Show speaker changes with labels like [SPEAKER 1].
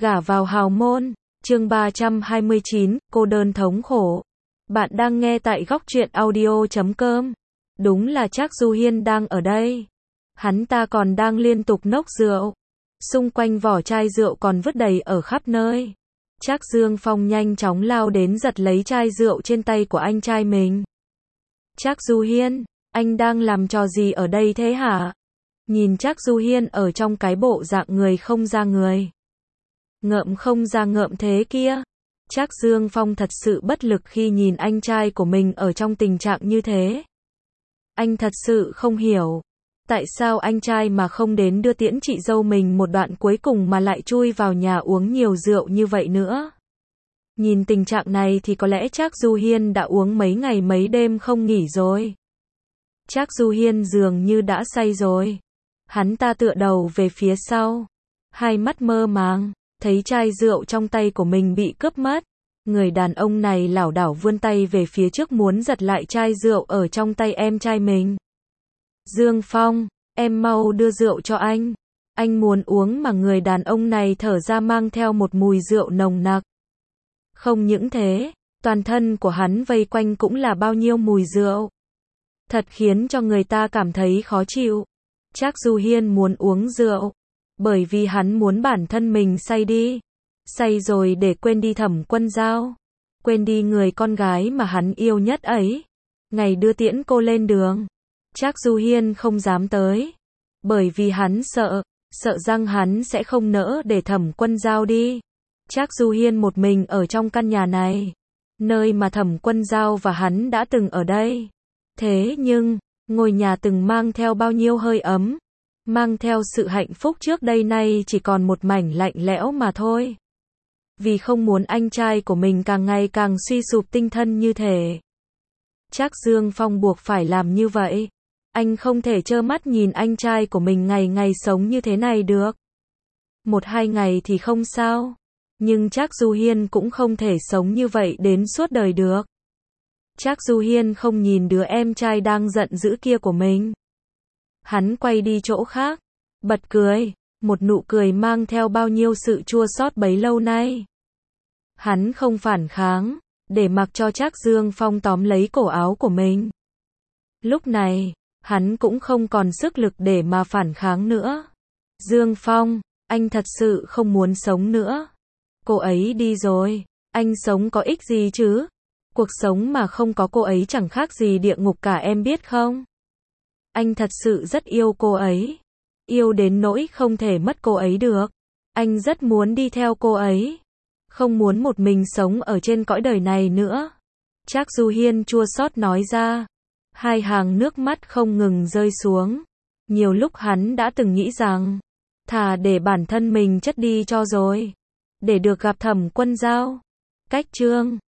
[SPEAKER 1] Gả vào hào môn, chương 329, cô đơn thống khổ. Bạn đang nghe tại góc truyện audio.com. Đúng là Trác Du Hiên đang ở đây. Hắn ta còn đang liên tục nốc rượu. Xung quanh vỏ chai rượu còn vứt đầy ở khắp nơi. Trác Dương Phong nhanh chóng lao đến giật lấy chai rượu trên tay của anh trai mình. Trác Du Hiên, anh đang làm trò gì ở đây thế hả? Nhìn Trác Du Hiên ở trong cái bộ dạng người không ra người. Ngợm không ra ngợm thế kia. Trác Dương Phong thật sự bất lực khi nhìn anh trai của mình ở trong tình trạng như thế. Anh thật sự không hiểu. Tại sao anh trai mà không đến đưa tiễn chị dâu mình một đoạn cuối cùng mà lại chui vào nhà uống nhiều rượu như vậy nữa. Nhìn tình trạng này thì có lẽ Trác Du Hiên đã uống mấy ngày mấy đêm không nghỉ rồi. Trác Du Hiên dường như đã say rồi. Hắn ta tựa đầu về phía sau. Hai mắt mơ màng, thấy chai rượu trong tay của mình bị cướp mất. Người đàn ông này lảo đảo vươn tay về phía trước muốn giật lại chai rượu ở trong tay em trai mình. Dương Phong, em mau đưa rượu cho anh. Anh muốn uống mà người đàn ông này thở ra mang theo một mùi rượu nồng nặc. Không những thế, toàn thân của hắn vây quanh cũng là bao nhiêu mùi rượu. Thật khiến cho người ta cảm thấy khó chịu. Trác Du Hiên muốn uống rượu, bởi vì hắn muốn bản thân mình say đi. Say rồi để quên đi Thẩm Quân Dao. Quên đi người con gái mà hắn yêu nhất ấy. Ngày đưa tiễn cô lên đường, Trác Du Hiên không dám tới. Bởi vì hắn sợ rằng hắn sẽ không nỡ để Thẩm Quân Dao đi. Trác Du Hiên một mình ở trong căn nhà này. Nơi mà Thẩm Quân Dao và hắn đã từng ở đây. Thế nhưng, ngôi nhà từng mang theo bao nhiêu hơi ấm. Mang theo sự hạnh phúc trước đây nay chỉ còn một mảnh lạnh lẽo mà thôi. Vì không muốn anh trai của mình càng ngày càng suy sụp tinh thần như thế. Trác Dương Phong buộc phải làm như vậy. Anh không thể trơ mắt nhìn anh trai của mình ngày ngày sống như thế này được. Một hai ngày thì không sao. Nhưng Trác Du Hiên cũng không thể sống như vậy đến suốt đời được. Trác Du Hiên không nhìn đứa em trai đang giận dữ kia của mình. Hắn quay đi chỗ khác, bật cười, một nụ cười mang theo bao nhiêu sự chua xót bấy lâu nay. Hắn không phản kháng, để mặc cho Trác Dương Phong tóm lấy cổ áo của mình. Lúc này, hắn cũng không còn sức lực để mà phản kháng nữa. Dương Phong, anh thật sự không muốn sống nữa. Cô ấy đi rồi, anh sống có ích gì chứ? Cuộc sống mà không có cô ấy chẳng khác gì địa ngục cả em biết không? Anh thật sự rất yêu cô ấy. Yêu đến nỗi không thể mất cô ấy được. Anh rất muốn đi theo cô ấy. Không muốn một mình sống ở trên cõi đời này nữa. Trác Du Hiên chua xót nói ra. Hai hàng nước mắt không ngừng rơi xuống. Nhiều lúc hắn đã từng nghĩ rằng, thà để bản thân mình chất đi cho rồi. Để được gặp Thẩm Quân Dao. Cách chương